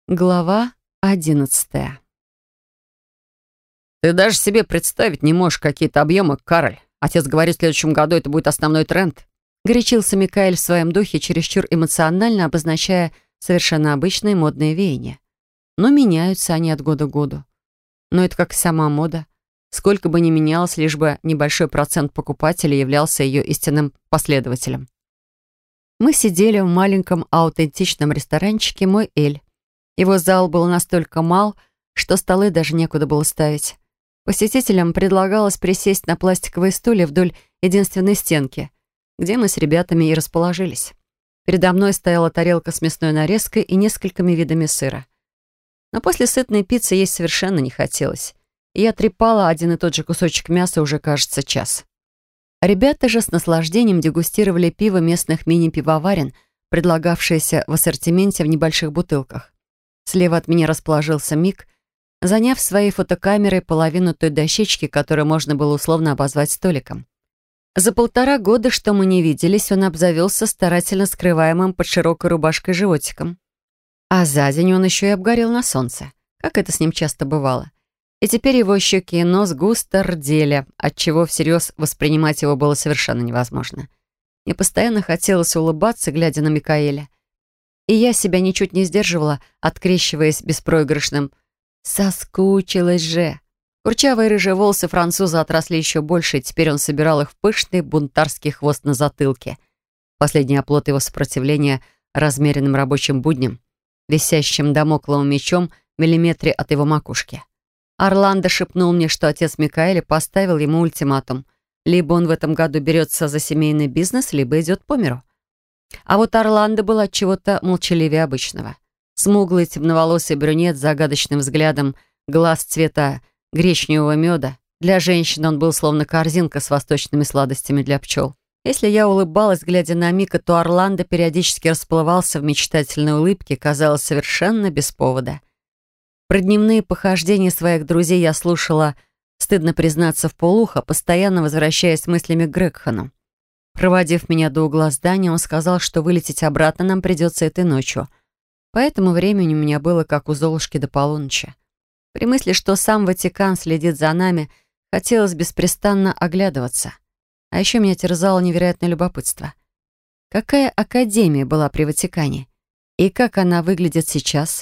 Глава 11. «Ты даже себе представить не можешь какие-то объемы, Кароль. Отец говорит, в следующем году это будет основной тренд». Горячился Микаэль в своем духе, чересчур эмоционально обозначая совершенно обычные модные веяния. Но меняются они от года к году. Но это как и сама мода. Сколько бы ни менялось, лишь бы небольшой процент покупателей являлся ее истинным последователем. Мы сидели в маленьком аутентичном ресторанчике «Мой Эль». Его зал был настолько мал, что столы даже некуда было ставить. Посетителям предлагалось присесть на пластиковые стулья вдоль единственной стенки, где мы с ребятами и расположились. Передо мной стояла тарелка с мясной нарезкой и несколькими видами сыра. Но после сытной пиццы есть совершенно не хотелось. И я трепала один и тот же кусочек мяса уже, кажется, час. Ребята же с наслаждением дегустировали пиво местных мини-пивоварен, предлагавшееся в ассортименте в небольших бутылках. Слева от меня расположился Мик, заняв своей фотокамерой половину той дощечки, которую можно было условно обозвать столиком. За 1,5 года, что мы не виделись, он обзавелся старательно скрываемым под широкой рубашкой животиком. А за день он еще и обгорел на солнце, как это с ним часто бывало. И теперь его щеки и нос густо рдели, отчего всерьез воспринимать его было совершенно невозможно. Мне постоянно хотелось улыбаться, глядя на Микаэля. И я себя ничуть не сдерживала, открещиваясь беспроигрышным «Соскучилась же». Курчавые рыжие волосы француза отросли еще больше, и теперь он собирал их в пышный бунтарский хвост на затылке. Последний оплот его сопротивления размеренным рабочим будням, висящим дамокловым мечом в миллиметре от его макушки. Орландо шепнул мне, что отец Микаэля поставил ему ультиматум. Либо он в этом году берется за семейный бизнес, либо идет по миру. А вот Орландо был от чего-то молчаливее обычного. Смуглый темноволосый брюнет с загадочным взглядом, глаз цвета гречневого меда. Для женщин он был словно корзинка с восточными сладостями для пчел. Если я улыбалась, глядя на Мика, то Орландо периодически расплывался в мечтательной улыбке, казалось, совершенно без повода. Про дневные похождения своих друзей я слушала, стыдно признаться, вполуха, постоянно возвращаясь мыслями к Грегхану. Проводив меня до угла здания, он сказал, что вылететь обратно нам придется этой ночью. Поэтому времени у меня было как у Золушки до полуночи. При мысли, что сам Ватикан следит за нами, хотелось беспрестанно оглядываться. А еще меня терзало невероятное любопытство. Какая академия была при Ватикане? И как она выглядит сейчас?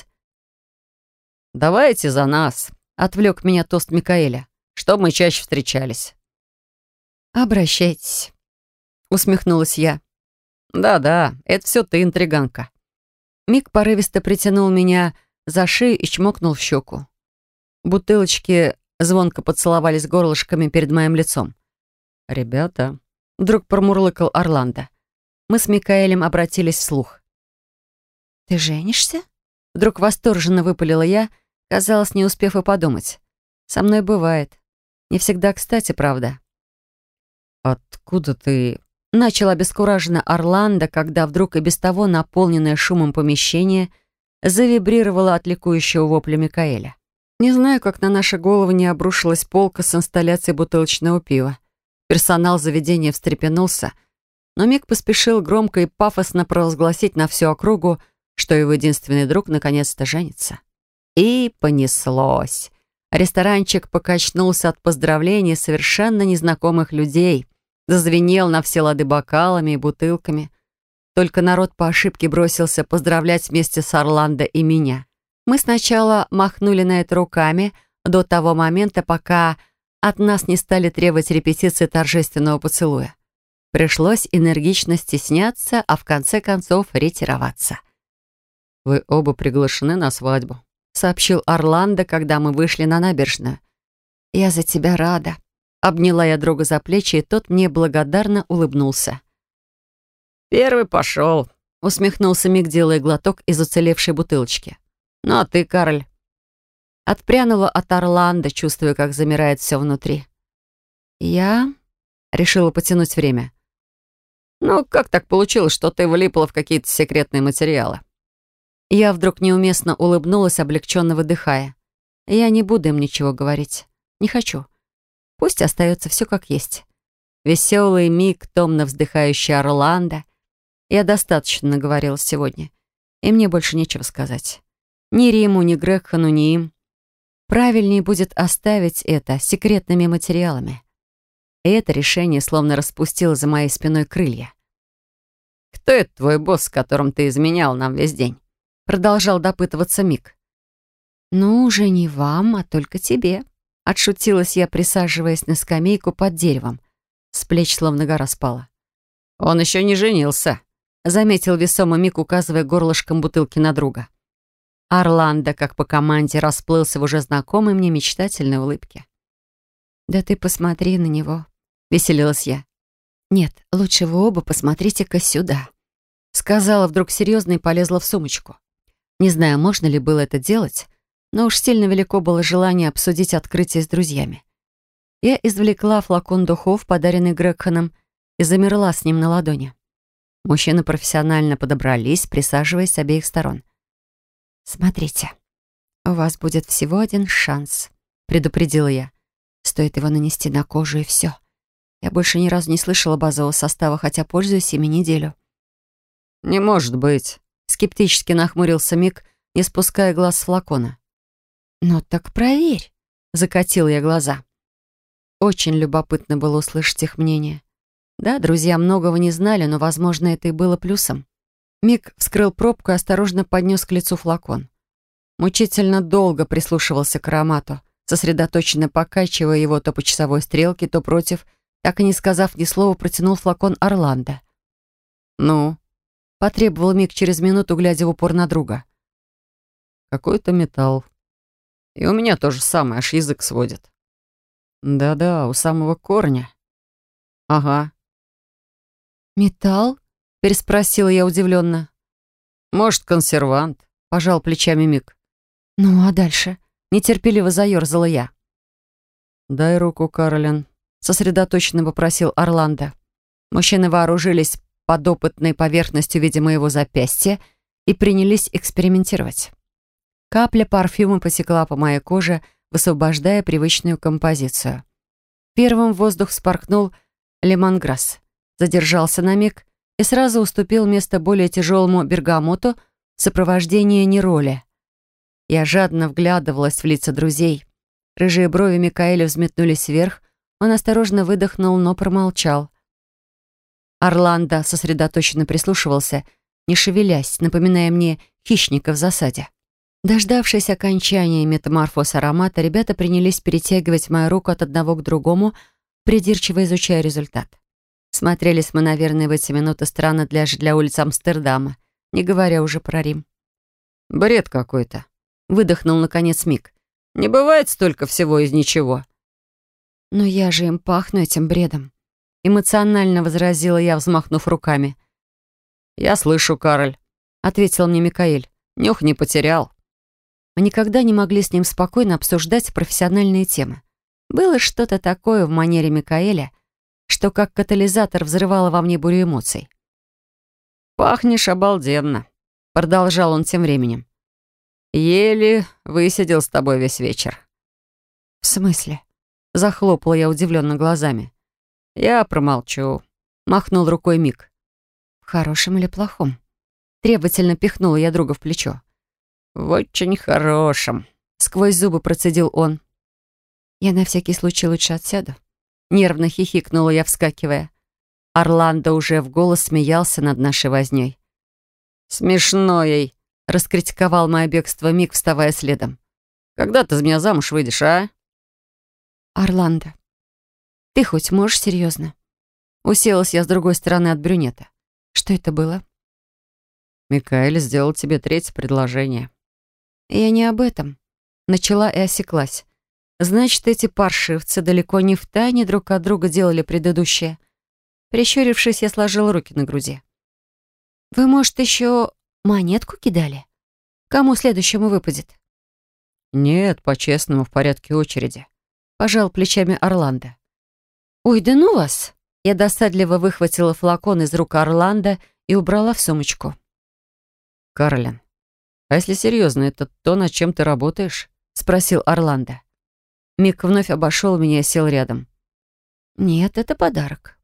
«Давайте за нас», — отвлек меня тост Микаэля, «чтобы мы чаще встречались». «Обращайтесь», — усмехнулась я. «Да-да, это все ты, интриганка». Мик порывисто притянул меня за шею и чмокнул в щеку. Бутылочки звонко поцеловались горлышками перед моим лицом. «Ребята», — вдруг промурлыкал Орландо. Мы с Микаэлем обратились вслух. «Ты женишься?» — вдруг восторженно выпалила я, казалось, не успев и подумать. «Со мной бывает. Не всегда кстати, правда». «Откуда ты...» — начал обескураженно Орландо, когда вдруг и без того наполненное шумом помещение завибрировало от ликующего вопля Микаэля. Не знаю, как на наши головы не обрушилась полка с инсталляцией бутылочного пива. Персонал заведения встрепенулся, но Мик поспешил громко и пафосно провозгласить на всю округу, что его единственный друг наконец-то женится. И понеслось. Ресторанчик покачнулся от поздравлений совершенно незнакомых людей, зазвенел на все лады бокалами и бутылками. Только народ по ошибке бросился поздравлять вместе с Орландо и меня. Мы сначала махнули на это руками до того момента, пока от нас не стали требовать репетиции торжественного поцелуя. Пришлось энергично стесняться, а в конце концов ретироваться. «Вы оба приглашены на свадьбу», — сообщил Орландо, когда мы вышли на набережную. «Я за тебя рада». Обняла я друга за плечи, и тот мне благодарно улыбнулся. «Первый пошел», — усмехнулся Мик, делая глоток из уцелевшей бутылочки. «Ну а ты, Кароль?» Отпрянула от Орландо, чувствуя, как замирает все внутри. «Я...» — решила потянуть время. «Ну, как так получилось, что ты влипла в какие-то секретные материалы?» Я вдруг неуместно улыбнулась, облегченно выдыхая. «Я не буду им ничего говорить. Не хочу. Пусть остается все как есть. Веселый Мик, томно вздыхающий Орландо. Я достаточно наговорила сегодня, и мне больше нечего сказать. Ни Риму, ни Грегхану, ни им. Правильнее будет оставить это секретными материалами. И это решение словно распустило за моей спиной крылья. «Кто это твой босс, с которым ты изменял нам весь день?» Продолжал допытываться Мик. «Ну, уже не вам, а только тебе», — отшутилась я, присаживаясь на скамейку под деревом. С плеч словно гора спала. «Он еще не женился», — заметил весомо Мик, указывая горлышком бутылки на друга. Орландо, как по команде, расплылся в уже знакомой мне мечтательной улыбке. «Да ты посмотри на него», — веселилась я. «Нет, лучше вы оба посмотрите-ка сюда», — сказала вдруг серьезно и полезла в сумочку. Не знаю, можно ли было это делать, но уж сильно велико было желание обсудить открытие с друзьями. Я извлекла флакон духов, подаренный Грегханом, и замерла с ним на ладони. Мужчины профессионально подобрались, присаживаясь с обеих сторон. «Смотрите, у вас будет всего один шанс», — предупредила я. «Стоит его нанести на кожу, и все. Я больше ни разу не слышала базового состава, хотя пользуюсь ими неделю». «Не может быть», — скептически нахмурился Мик, не спуская глаз с флакона. «Ну так проверь», — закатила я глаза. Очень любопытно было услышать их мнение. Да, друзья многого не знали, но, возможно, это и было плюсом. Мик вскрыл пробку и осторожно поднес к лицу флакон. Мучительно долго прислушивался к аромату, сосредоточенно покачивая его то по часовой стрелке, то против, так и не сказав ни слова, протянул флакон Орландо. «Ну?» — потребовал Мик через минуту, глядя в упор на друга. «Какой-то металл. И у меня то же самое, аж язык сводит». «Да-да, у самого корня». «Ага». «Металл?» — переспросила я удивленно. «Может, консервант?» — пожал плечами Мик. «Ну, а дальше?» — нетерпеливо заерзала я. «Дай руку, Каролин», — сосредоточенно попросил Орландо. Мужчины вооружились подопытной поверхностью в виде моего запястья и принялись экспериментировать. Капля парфюма посекла по моей коже, высвобождая привычную композицию. Первым в воздух вспорхнул лемонграсс, задержался на миг и сразу уступил место более тяжелому бергамоту в сопровождении нероли. Я жадно вглядывалась в лица друзей. Рыжие брови Микаэля взметнулись вверх, он осторожно выдохнул, но промолчал. Орландо сосредоточенно прислушивался, не шевелясь, напоминая мне хищника в засаде. Дождавшись окончания метаморфоз аромата, ребята принялись перетягивать мою руку от одного к другому, придирчиво изучая результат. Смотрелись мы, наверное, в эти минуты странно для улиц Амстердама, не говоря уже про Рим. «Бред какой-то», — выдохнул, наконец, Мик. «Не бывает столько всего из ничего». «Но я же им пахну этим бредом», — эмоционально возразила я, взмахнув руками. «Я слышу, Кароль», — ответил мне Микаэль. «Нюх не потерял». Мы никогда не могли с ним спокойно обсуждать профессиональные темы. Было что-то такое в манере Микаэля, что как катализатор взрывало во мне бурю эмоций. «Пахнешь обалденно», — продолжал он тем временем. «Еле высидел с тобой весь вечер». «В смысле?» — захлопала я удивленно глазами. «Я промолчу», — махнул рукой Мик. «В хорошем или плохом?» Требовательно пихнула я друга в плечо. «В очень хорошем», — сквозь зубы процедил он. «Я на всякий случай лучше отсяду». Нервно хихикнула я, вскакивая. Орландо уже в голос смеялся над нашей вознёй. «Смешно ей», — раскритиковал мое бегство Мик, вставая следом. «Когда ты за меня замуж выйдешь, а?» «Орландо, ты хоть можешь серьезно?» Уселась я с другой стороны от брюнета. «Что это было?» «Микаэль сделал тебе третье предложение». «Я не об этом». Начала и осеклась. Значит, эти паршивцы далеко не втайне друг от друга делали предыдущее. Прищурившись, я сложила руки на груди. «Вы, может, еще монетку кидали? Кому следующему выпадет?» «Нет, по-честному, в порядке очереди», — пожал плечами Орландо. «Ой, да ну вас!» Я досадливо выхватила флакон из рук Орландо и убрала в сумочку. «Каролин, а если серьезно, это то, над чем ты работаешь?» — спросил Орландо. Мик вновь обошел меня и сел рядом. «Нет, это подарок».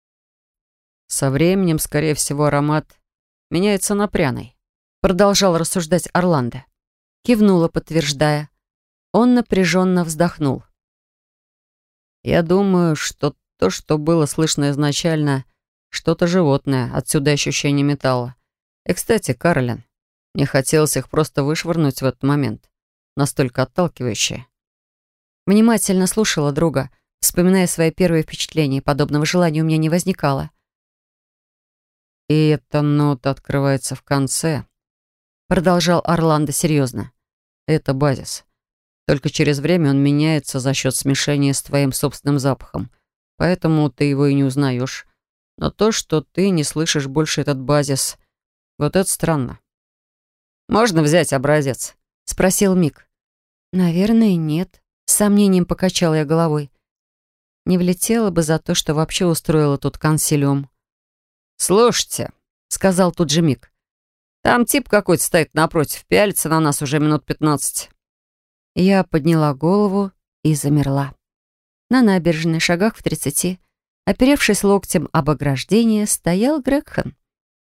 «Со временем, скорее всего, аромат меняется на пряный», — продолжал рассуждать Орландо. Кивнула, подтверждая. Он напряженно вздохнул. Я думаю, что то, что было слышно изначально, что-то животное, отсюда ощущение металла. И, кстати, Карлин, мне хотелось их просто вышвырнуть в этот момент. Настолько отталкивающие. Внимательно слушала друга, вспоминая свои первые впечатления. Подобного желания у меня не возникало. И эта нота открывается в конце, продолжал Орландо серьезно. Это базис. Только через время он меняется за счет смешения с твоим собственным запахом. Поэтому ты его и не узнаешь. Но то, что ты не слышишь больше этот базис, вот это странно. «Можно взять образец?» — спросил Мик. «Наверное, нет». С сомнением покачала я головой. Не влетела бы за то, что вообще устроила тут консилиум. «Слушайте», — сказал тут же Мик, «там тип какой-то стоит напротив, пялится на нас уже минут 15». Я подняла голову и замерла. На набережной, шагах в 30, оперевшись локтем об ограждение, стоял Грегхан.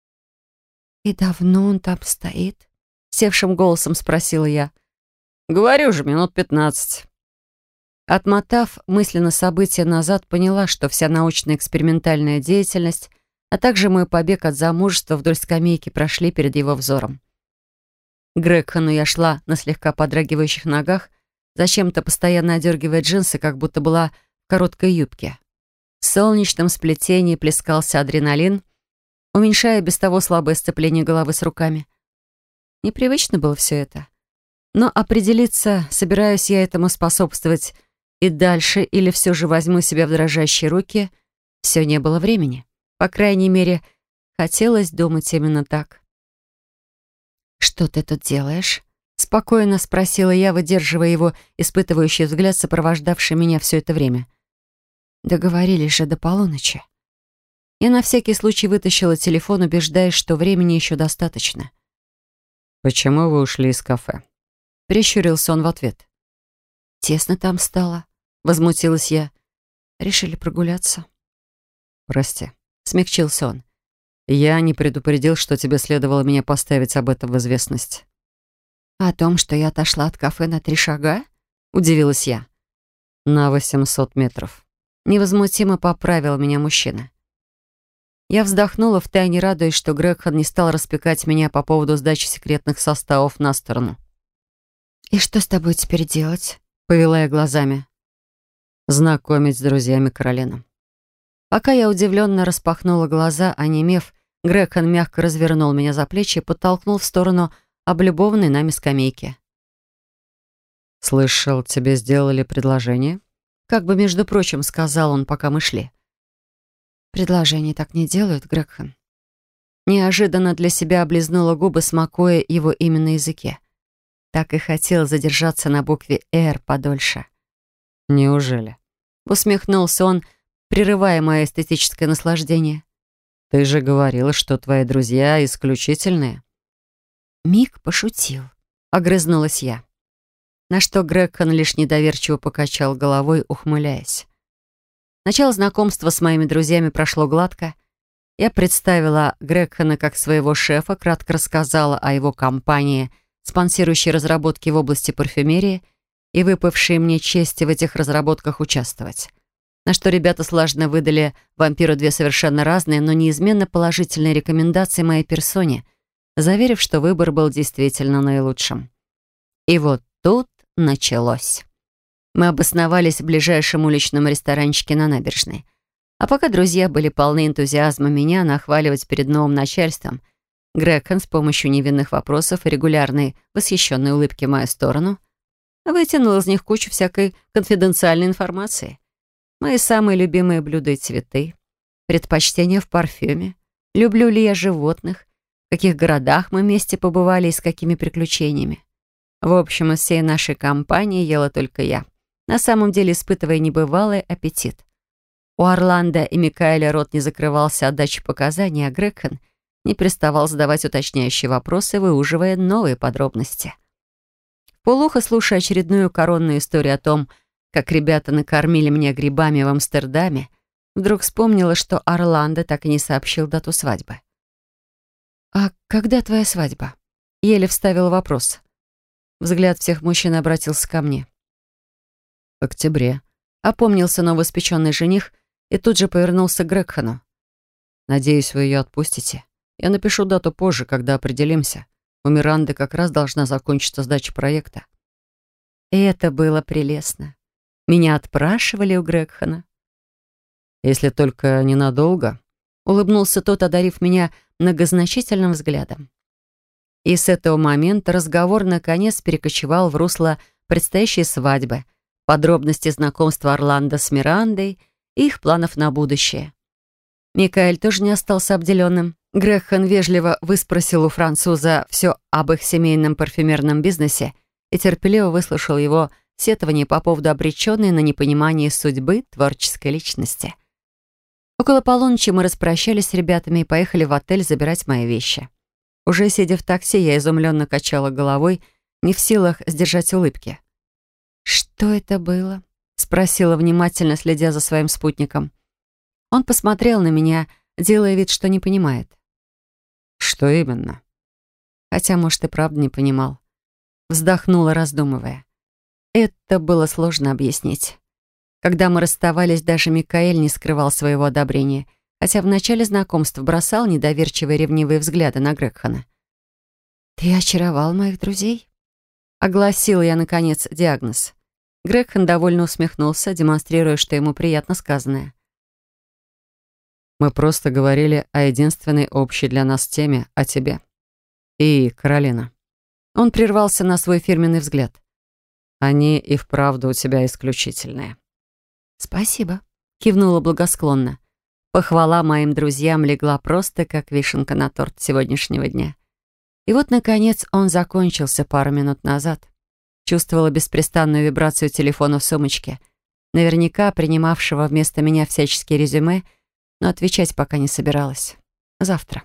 «И давно он там стоит?» — севшим голосом спросила я. «Говорю же, минут 15». Отмотав мысленно события назад, поняла, что вся научно-экспериментальная деятельность, а также мой побег от замужества вдоль скамейки прошли перед его взором. К Грегхану я шла на слегка подрагивающих ногах, зачем-то постоянно одергивая джинсы, как будто была в короткой юбке. В солнечном сплетении плескался адреналин, уменьшая без того слабое сцепление головы с руками. Непривычно было все это. Но определиться, собираюсь я этому способствовать и дальше, или все же возьму себя в дрожащие руки, все не было времени. По крайней мере, хотелось думать именно так. «Что ты тут делаешь?» — спокойно спросила я, выдерживая его испытывающий взгляд, сопровождавший меня все это время. Договорились же до полуночи. Я на всякий случай вытащила телефон, убеждаясь, что времени еще достаточно. «Почему вы ушли из кафе?» — прищурился он в ответ. «Тесно там стало», — возмутилась я. «Решили прогуляться». «Прости», — смягчился он. «Я не предупредил, что тебе следовало меня поставить об этом в известность». «О том, что я отошла от кафе на 3 шага?» — удивилась я. «На 800 метров». Невозмутимо поправил меня мужчина. Я вздохнула, втайне радуясь, что Грегхан не стал распекать меня по поводу сдачи секретных составов на сторону. «И что с тобой теперь делать?» — повела я глазами. «Знакомить с друзьями Каролины». Пока я удивленно распахнула глаза, онемев, Грегхан мягко развернул меня за плечи и подтолкнул в сторону облюбованной нами скамейки. «Слышал, тебе сделали предложение?» Как бы, между прочим, сказал он, пока мы шли. «Предложений так не делают, Грегхан». Неожиданно для себя облизнула губы, смакуя его имя на языке. Так и хотел задержаться на букве «Р» подольше. «Неужели?» Усмехнулся он, прерывая мое эстетическое наслаждение. «Ты же говорила, что твои друзья исключительные». Мик пошутил. Огрызнулась я. На что Грегхан лишь недоверчиво покачал головой, ухмыляясь. Начало знакомства с моими друзьями прошло гладко. Я представила Грегхана как своего шефа, кратко рассказала о его компании, спонсирующей разработки в области парфюмерии и выпавшей мне чести в этих разработках участвовать. На что ребята слаженно выдали вампиру 2 совершенно разные, но неизменно положительные рекомендации моей персоне, заверив, что выбор был действительно наилучшим. И вот тут началось. Мы обосновались в ближайшем уличном ресторанчике на набережной. А пока друзья были полны энтузиазма меня нахваливать перед новым начальством, Грегхан с помощью невинных вопросов и регулярной восхищенной улыбки в мою сторону вытянул из них кучу всякой конфиденциальной информации. Мои самые любимые блюда и цветы, предпочтения в парфюме, люблю ли я животных, в каких городах мы вместе побывали и с какими приключениями. В общем, из всей нашей компании ела только я, на самом деле испытывая небывалый аппетит. У Орландо и Микаэля рот не закрывался от дачи показаний, а Грегхан не переставал задавать уточняющие вопросы, выуживая новые подробности. Вполуха, слушая очередную коронную историю о том, как ребята накормили меня грибами в Амстердаме, вдруг вспомнила, что Орландо так и не сообщил дату свадьбы. «А когда твоя свадьба?» Еле вставила вопрос. Взгляд всех мужчин обратился ко мне. В октябре. Опомнился новоиспеченный жених и тут же повернулся к Грегхану. Надеюсь, вы ее отпустите. Я напишу дату позже, когда определимся. У Миранды как раз должна закончиться сдача проекта. И это было прелестно. Меня отпрашивали у Грегхана. Если только ненадолго. Улыбнулся тот, одарив меня многозначительным взглядом. И с этого момента разговор наконец перекочевал в русло предстоящей свадьбы, подробности знакомства Орландо с Мирандой и их планов на будущее. Микаэль тоже не остался обделенным. Грегхан вежливо выспросил у француза все об их семейном парфюмерном бизнесе и терпеливо выслушал его сетование по поводу обреченной на непонимание судьбы творческой личности. Около полуночи мы распрощались с ребятами и поехали в отель забирать мои вещи. Уже сидя в такси, я изумленно качала головой, не в силах сдержать улыбки. «Что это было?» — спросила внимательно, следя за своим спутником. Он посмотрел на меня, делая вид, что не понимает. Что именно? Хотя, может, и правда не понимал. Вздохнула, раздумывая. Это было сложно объяснить. Когда мы расставались, даже Микаэль не скрывал своего одобрения, хотя в начале знакомства бросал недоверчивые ревнивые взгляды на Грегхана. «Ты очаровал моих друзей?» Огласила я, наконец, диагноз. Грегхан довольно усмехнулся, демонстрируя, что ему приятно сказанное. Мы просто говорили о единственной общей для нас теме, о тебе. И Каролина. Он прервался на свой фирменный взгляд. Они и вправду у тебя исключительные. «Спасибо», — кивнула благосклонно. Похвала моим друзьям легла просто как вишенка на торт сегодняшнего дня. И вот, наконец, он закончился пару минут назад. Чувствовала беспрестанную вибрацию телефона в сумочке, наверняка принимавшего вместо меня всяческие резюме, но отвечать пока не собиралась. Завтра.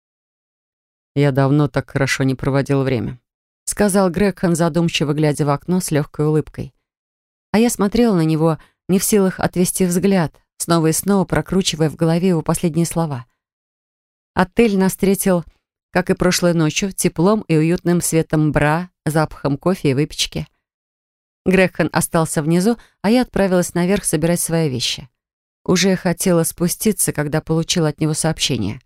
«Я давно так хорошо не проводил время», — сказал Грегхан, задумчиво глядя в окно с легкой улыбкой. А я смотрела на него, не в силах отвести взгляд, снова и снова прокручивая в голове его последние слова. Отель нас встретил, как и прошлой ночью, теплом и уютным светом бра, запахом кофе и выпечки. Грегхан остался внизу, а я отправилась наверх собирать свои вещи. Уже хотела спуститься, когда получила от него сообщение.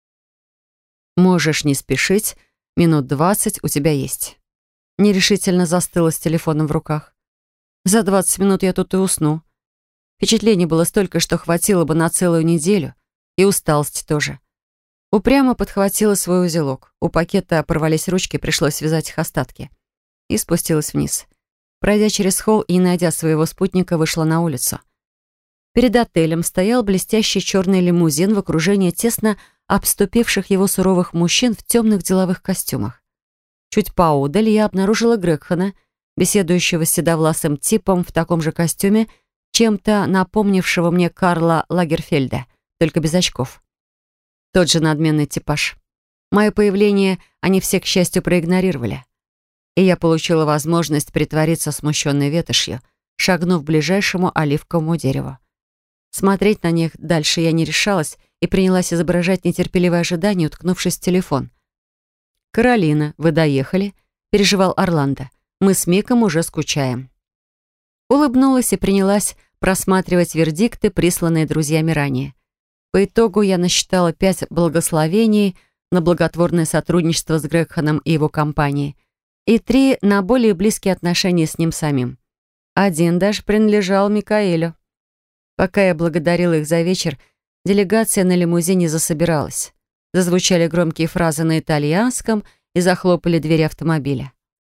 «Можешь не спешить, минут 20 у тебя есть». Нерешительно застыла с телефоном в руках. За 20 минут я тут и усну. Впечатлений было столько, что хватило бы на целую неделю, и усталости тоже. Упрямо подхватила свой узелок. У пакета порвались ручки, пришлось связать их остатки. И спустилась вниз. Пройдя через холл и, не найдя своего спутника, вышла на улицу. Перед отелем стоял блестящий черный лимузин в окружении тесно обступивших его суровых мужчин в темных деловых костюмах. Чуть поодаль я обнаружила Грегхана, беседующего с седовласым типом в таком же костюме, чем-то напомнившего мне Карла Лагерфельда, только без очков. Тот же надменный типаж. Мое появление они все, к счастью, проигнорировали. И я получила возможность притвориться смущенной ветошью, шагнув к ближайшему оливковому дереву. Смотреть на них дальше я не решалась и принялась изображать нетерпеливое ожидание, уткнувшись в телефон. «Каролина, вы доехали?» — переживал Орландо. «Мы с Миком уже скучаем». Улыбнулась и принялась просматривать вердикты, присланные друзьями ранее. По итогу я насчитала 5 благословений на благотворное сотрудничество с Грегханом и его компанией и 3 на более близкие отношения с ним самим. Один даже принадлежал Микаэлю. Пока я благодарила их за вечер, делегация на лимузине засобиралась. Зазвучали громкие фразы на итальянском и захлопали двери автомобиля.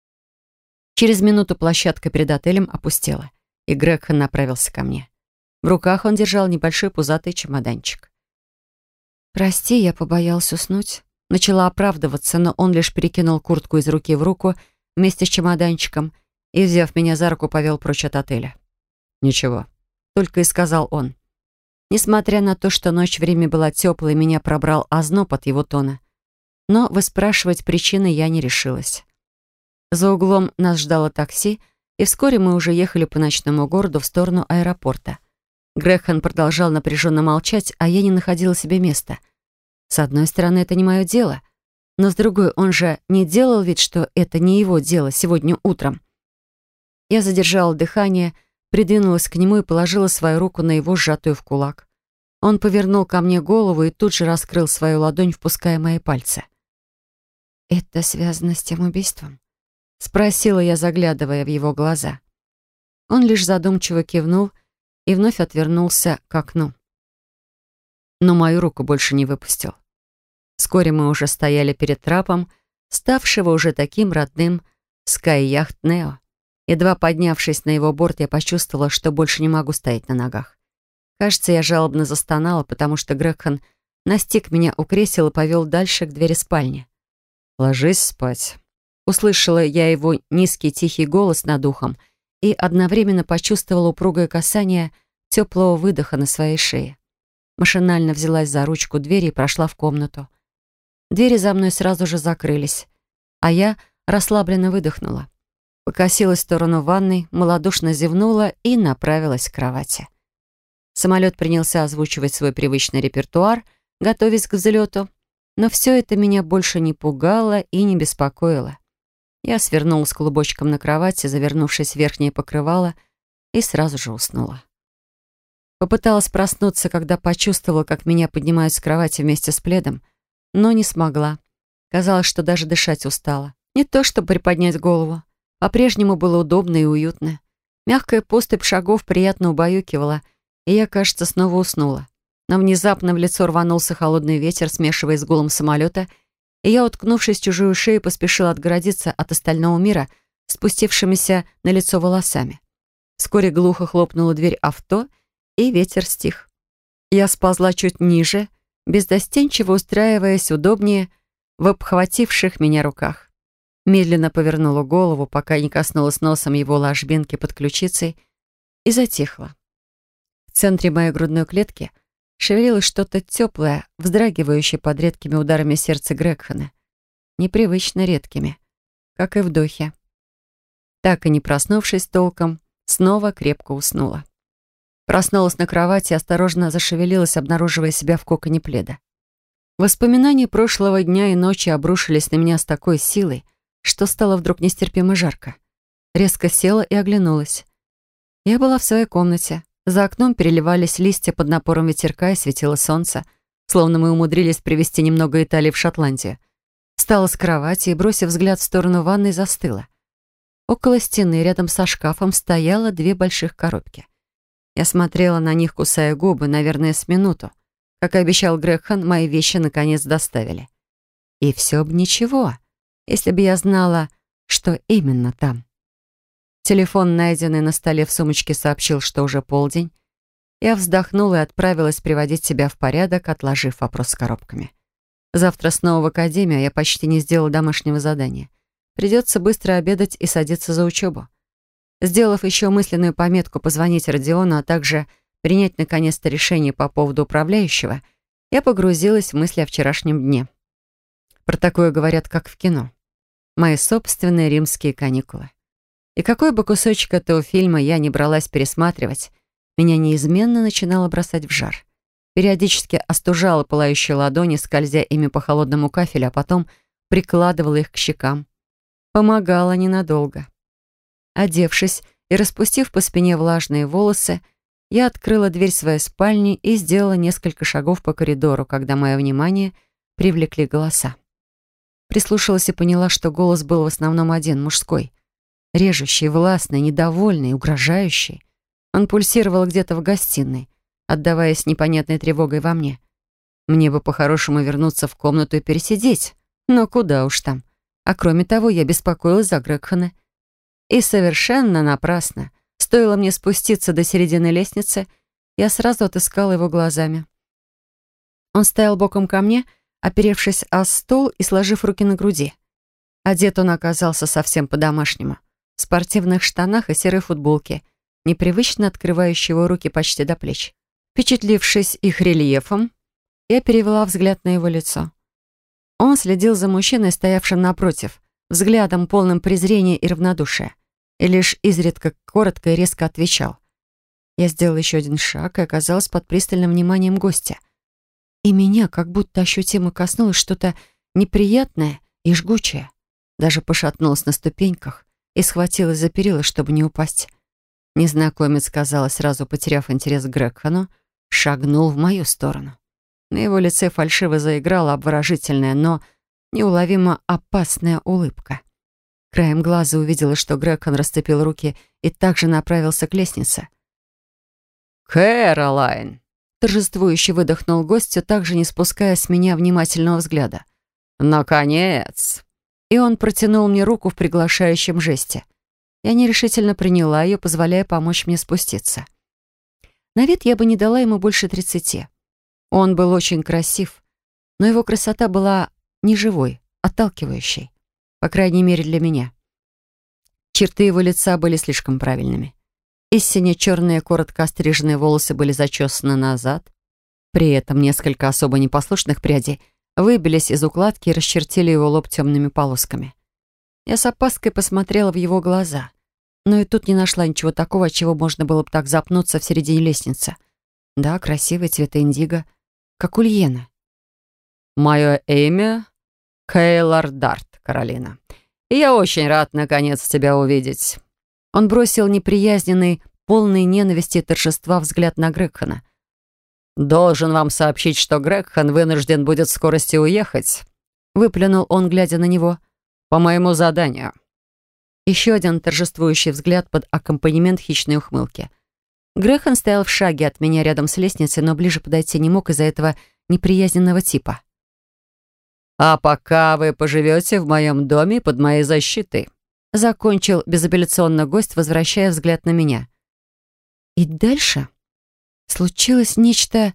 Через минуту площадка перед отелем опустела, и Грегхан направился ко мне. В руках он держал небольшой пузатый чемоданчик. «Прости, я побоялась уснуть». Начала оправдываться, но он лишь перекинул куртку из руки в руку вместе с чемоданчиком и, взяв меня за руку, повел прочь от отеля. «Ничего», — только и сказал он. Несмотря на то, что ночь время была теплой, меня пробрал озноб от его тона. Но выспрашивать причины я не решилась. За углом нас ждало такси, и вскоре мы уже ехали по ночному городу в сторону аэропорта. Грегхан продолжал напряженно молчать, а я не находила себе места. С одной стороны, это не мое дело. Но с другой, он же не делал вид, что это не его дело сегодня утром. Я задержала дыхание, придвинулась к нему и положила свою руку на его сжатую в кулак. Он повернул ко мне голову и тут же раскрыл свою ладонь, впуская мои пальцы. «Это связано с тем убийством?» — спросила я, заглядывая в его глаза. Он лишь задумчиво кивнул и вновь отвернулся к окну. Но мою руку больше не выпустил. Вскоре мы уже стояли перед трапом, ставшего уже таким родным Скай-яхт Нео. Едва поднявшись на его борт, я почувствовала, что больше не могу стоять на ногах. Кажется, я жалобно застонала, потому что Грегхан настиг меня у кресел и повел дальше к двери спальни. «Ложись спать». Услышала я его низкий тихий голос над ухом и одновременно почувствовала упругое касание теплого выдоха на своей шее. Машинально взялась за ручку двери и прошла в комнату. Двери за мной сразу же закрылись, а я расслабленно выдохнула. Покосилась в сторону ванной, малодушно зевнула и направилась к кровати. Самолет принялся озвучивать свой привычный репертуар, готовясь к взлету, но все это меня больше не пугало и не беспокоило. Я свернулась клубочком на кровати, завернувшись в верхнее покрывало, и сразу же уснула. Попыталась проснуться, когда почувствовала, как меня поднимают с кровати вместе с пледом, но не смогла. Казалось, что даже дышать устала. Не то, чтобы приподнять голову. По-прежнему было удобно и уютно. Мягкая поступь шагов приятно убаюкивала, и я, кажется, снова уснула. Но внезапно в лицо рванулся холодный ветер, смешиваясь с гулом самолета, и я, уткнувшись в чужую шею, поспешила отгородиться от остального мира, спустившимися на лицо волосами. Вскоре глухо хлопнула дверь авто, и ветер стих. Я сползла чуть ниже, беззастенчиво устраиваясь удобнее в обхвативших меня руках. Медленно повернула голову, пока не коснулась носом его ложбинки под ключицей, и затихла. В центре моей грудной клетки шевелилось что-то теплое, вздрагивающее под редкими ударами сердца Грегхана. Непривычно редкими, как и вдохе. Так и не проснувшись толком, снова крепко уснула. Проснулась на кровати и осторожно зашевелилась, обнаруживая себя в коконе пледа. Воспоминания прошлого дня и ночи обрушились на меня с такой силой, что стало вдруг нестерпимо жарко. Резко села и оглянулась. Я была в своей комнате. За окном переливались листья под напором ветерка и светило солнце, словно мы умудрились привезти немного Италии в Шотландию. Встала с кровати и, бросив взгляд в сторону ванной, застыла. Около стены, рядом со шкафом, стояло 2 больших коробки. Я смотрела на них, кусая губы, наверное, с минуту. Как и обещал Грегхан, мои вещи наконец доставили. И все бы ничего, если бы я знала, что именно там. Телефон, найденный на столе в сумочке, сообщил, что уже полдень. Я вздохнула и отправилась приводить себя в порядок, отложив вопрос с коробками. Завтра снова в академию, а я почти не сделала домашнего задания. Придется быстро обедать и садиться за учебу. Сделав еще мысленную пометку позвонить Родиону, а также принять наконец-то решение по поводу управляющего, я погрузилась в мысли о вчерашнем дне. Про такое говорят, как в кино. Мои собственные римские каникулы. И какой бы кусочек этого фильма я ни бралась пересматривать, меня неизменно начинало бросать в жар. Периодически остужала пылающие ладони, скользя ими по холодному кафелю, а потом прикладывала их к щекам. Помогала ненадолго. Одевшись и распустив по спине влажные волосы, я открыла дверь своей спальни и сделала несколько шагов по коридору, когда мое внимание привлекли голоса. Прислушалась и поняла, что голос был в основном один, мужской. Режущий, властный, недовольный, угрожающий. Он пульсировал где-то в гостиной, отдаваясь непонятной тревогой во мне. Мне бы по-хорошему вернуться в комнату и пересидеть, но куда уж там. А кроме того, я беспокоилась за Грегхана. И совершенно напрасно. Стоило мне спуститься до середины лестницы, я сразу отыскала его глазами. Он стоял боком ко мне, оперевшись о стол и сложив руки на груди. Одет он оказался совсем по-домашнему. В спортивных штанах и серой футболке, непривычно открывающей его руки почти до плеч. Впечатлившись их рельефом, я перевела взгляд на его лицо. Он следил за мужчиной, стоявшим напротив, взглядом полным презрения и равнодушия, и лишь изредка коротко и резко отвечал. Я сделала еще один шаг и оказалась под пристальным вниманием гостя. И меня как будто ощутимо коснулось что-то неприятное и жгучее. Даже пошатнулась на ступеньках и схватилась за перила, чтобы не упасть. Незнакомец, казалось, сразу потеряв интерес к Грегхану, шагнул в мою сторону. На его лице фальшиво заиграла обворожительная, но неуловимо опасная улыбка. Краем глаза увидела, что Грегхан расцепил руки и также направился к лестнице. «Кэролайн!» Торжествующе выдохнул гость, все так же не спуская с меня внимательного взгляда. «Наконец!» И он протянул мне руку в приглашающем жесте. Я нерешительно приняла ее, позволяя помочь мне спуститься. На вид я бы не дала ему больше 30. Он был очень красив, но его красота была не живой, отталкивающей. По крайней мере, для меня. Черты его лица были слишком правильными. Истинно черные, коротко остриженные волосы были зачесаны назад. При этом несколько особо непослушных прядей выбились из укладки и расчертили его лоб темными полосками. Я с опаской посмотрела в его глаза, но и тут не нашла ничего такого, от чего можно было бы так запнуться в середине лестницы. Да, красивый цвет индиго, как у Льена. «Мое имя Кейлар Дарт, Каролина. И я очень рад, наконец, тебя увидеть». Он бросил неприязненный, полный ненависти и торжества взгляд на Грегхана. «Должен вам сообщить, что Грегхан вынужден будет в скорости уехать», — выплюнул он, глядя на него, — «по моему заданию». Еще один торжествующий взгляд под аккомпанемент хищной ухмылки. Грегхан стоял в шаге от меня рядом с лестницей, но ближе подойти не мог из-за этого неприязненного типа. «А пока вы поживете в моем доме под моей защитой», — закончил безапелляционно гость, возвращая взгляд на меня. И дальше случилось нечто.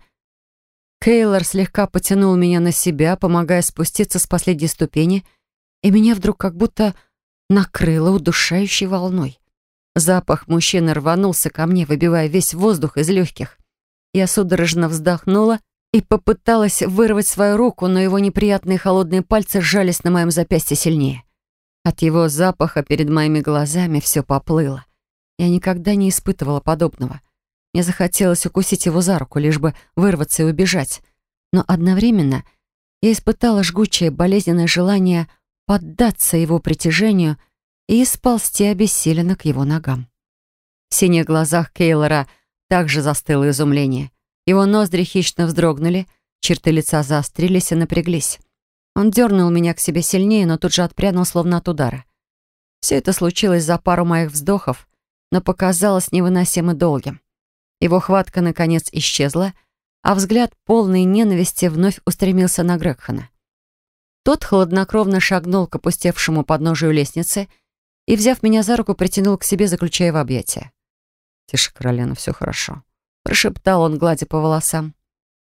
Кейлор слегка потянул меня на себя, помогая спуститься с последней ступени, и меня вдруг как будто накрыло удушающей волной. Запах мужчины рванулся ко мне, выбивая весь воздух из легких. Я судорожно вздохнула и попыталась вырвать свою руку, но его неприятные холодные пальцы сжались на моем запястье сильнее. От его запаха перед моими глазами все поплыло. Я никогда не испытывала подобного. Мне захотелось укусить его за руку, лишь бы вырваться и убежать. Но одновременно я испытала жгучее болезненное желание поддаться его притяжению и сползти обессиленно к его ногам. В синих глазах Кейлора также застыло изумление. Его ноздри хищно вздрогнули, черты лица заострились и напряглись. Он дернул меня к себе сильнее, но тут же отпрянул, словно от удара. Все это случилось за пару моих вздохов, но показалось невыносимо долгим. Его хватка, наконец, исчезла, а взгляд, полный ненависти, вновь устремился на Грегхана. Тот хладнокровно шагнул к опустевшему подножию лестницы и, взяв меня за руку, притянул к себе, заключая в объятия. «Тише, Каролина, все хорошо», — прошептал он, гладя по волосам.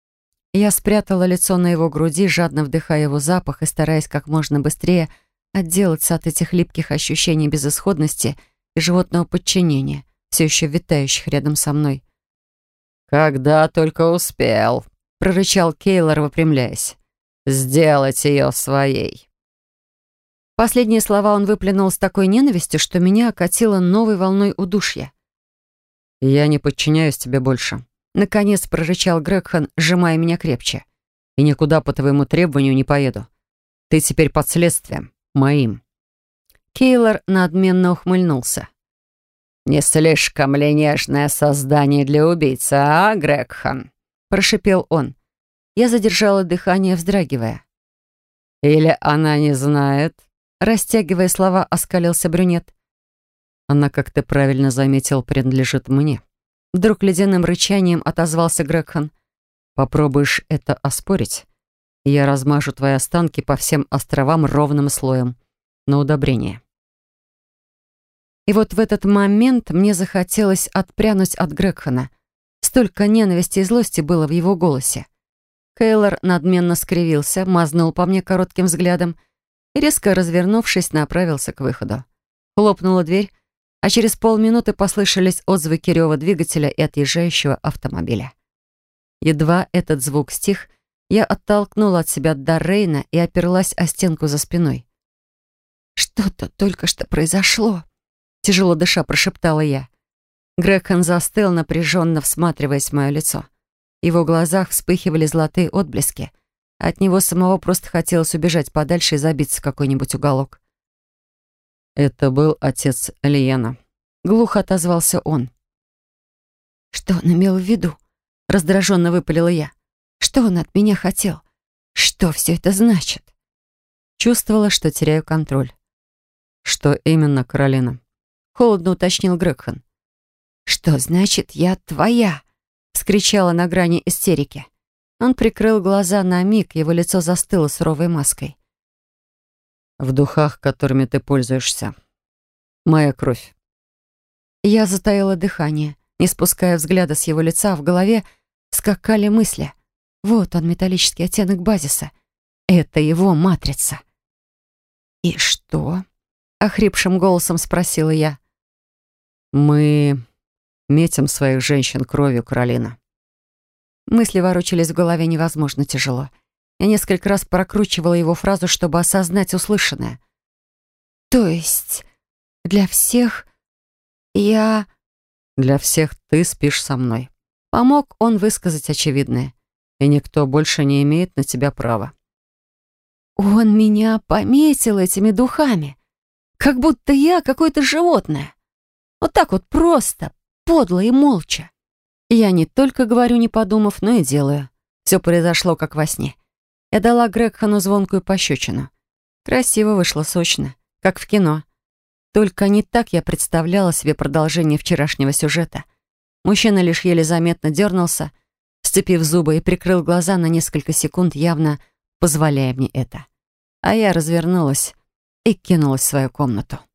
Я спрятала лицо на его груди, жадно вдыхая его запах и стараясь как можно быстрее отделаться от этих липких ощущений безысходности и животного подчинения, все еще витающих рядом со мной. «Когда только успел», — прорычал Кейлор, выпрямляясь. «Сделать ее своей». Последние слова он выплюнул с такой ненавистью, что меня окатило новой волной удушья. «Я не подчиняюсь тебе больше», — наконец прорычал Грегхан, сжимая меня крепче. «И никуда по твоему требованию не поеду. Ты теперь под следствием, моим». Кейлор надменно ухмыльнулся. «Не слишком ли нежное создание для убийцы, а, Грегхан?» — прошипел он. Я задержала дыхание, вздрагивая. «Или она не знает?» — растягивая слова, оскалился брюнет. «Она, как ты правильно заметил, принадлежит мне». Вдруг ледяным рычанием отозвался Грегхан. «Попробуешь это оспорить, и я размажу твои останки по всем островам ровным слоем на удобрение». И вот в этот момент мне захотелось отпрянуть от Грегхана. Столько ненависти и злости было в его голосе. Кейлор надменно скривился, мазнул по мне коротким взглядом и, резко развернувшись, направился к выходу. Хлопнула дверь, а через полминуты послышались отзвуки рева двигателя и отъезжающего автомобиля. Едва этот звук стих, я оттолкнула от себя Даррейна и оперлась о стенку за спиной. «Что-то только что произошло», — тяжело дыша прошептала я. Грегхан застыл, напряженно всматриваясь в мое лицо. В его глазах вспыхивали золотые отблески. От него самого просто хотелось убежать подальше и забиться в какой-нибудь уголок. Это был отец Лиена. Глухо отозвался он. Что он имел в виду? Раздраженно выпалила я. Что он от меня хотел? Что все это значит? Чувствовала, что теряю контроль. Что именно, Каролина? Холодно уточнил Грегхан. Что значит «я твоя»? Вскричала на грани истерики. Он прикрыл глаза на миг, его лицо застыло суровой маской. В духах, которыми ты пользуешься. Моя кровь. Я затаила дыхание, не спуская взгляда с его лица, в голове скакали мысли. Вот он, металлический оттенок базиса. Это его матрица. «И что?» — охрипшим голосом спросила я. Мы метим своих женщин кровью, Каролина. Мысли ворочались в голове невозможно тяжело. Я несколько раз прокручивала его фразу, чтобы осознать услышанное. «То есть для всех я...» «Для всех ты спишь со мной». Помог он высказать очевидное. «И никто больше не имеет на тебя права». Он меня пометил этими духами. Как будто я какое-то животное. Вот так вот просто, подло и молча. Я не только говорю, не подумав, но и делаю. Все произошло, как во сне. Я дала Грегхану звонкую пощечину. Красиво вышло, сочно, как в кино. Только не так я представляла себе продолжение вчерашнего сюжета. Мужчина лишь еле заметно дернулся, сцепив зубы и прикрыл глаза на несколько секунд, явно позволяя мне это. А я развернулась и кинулась в свою комнату.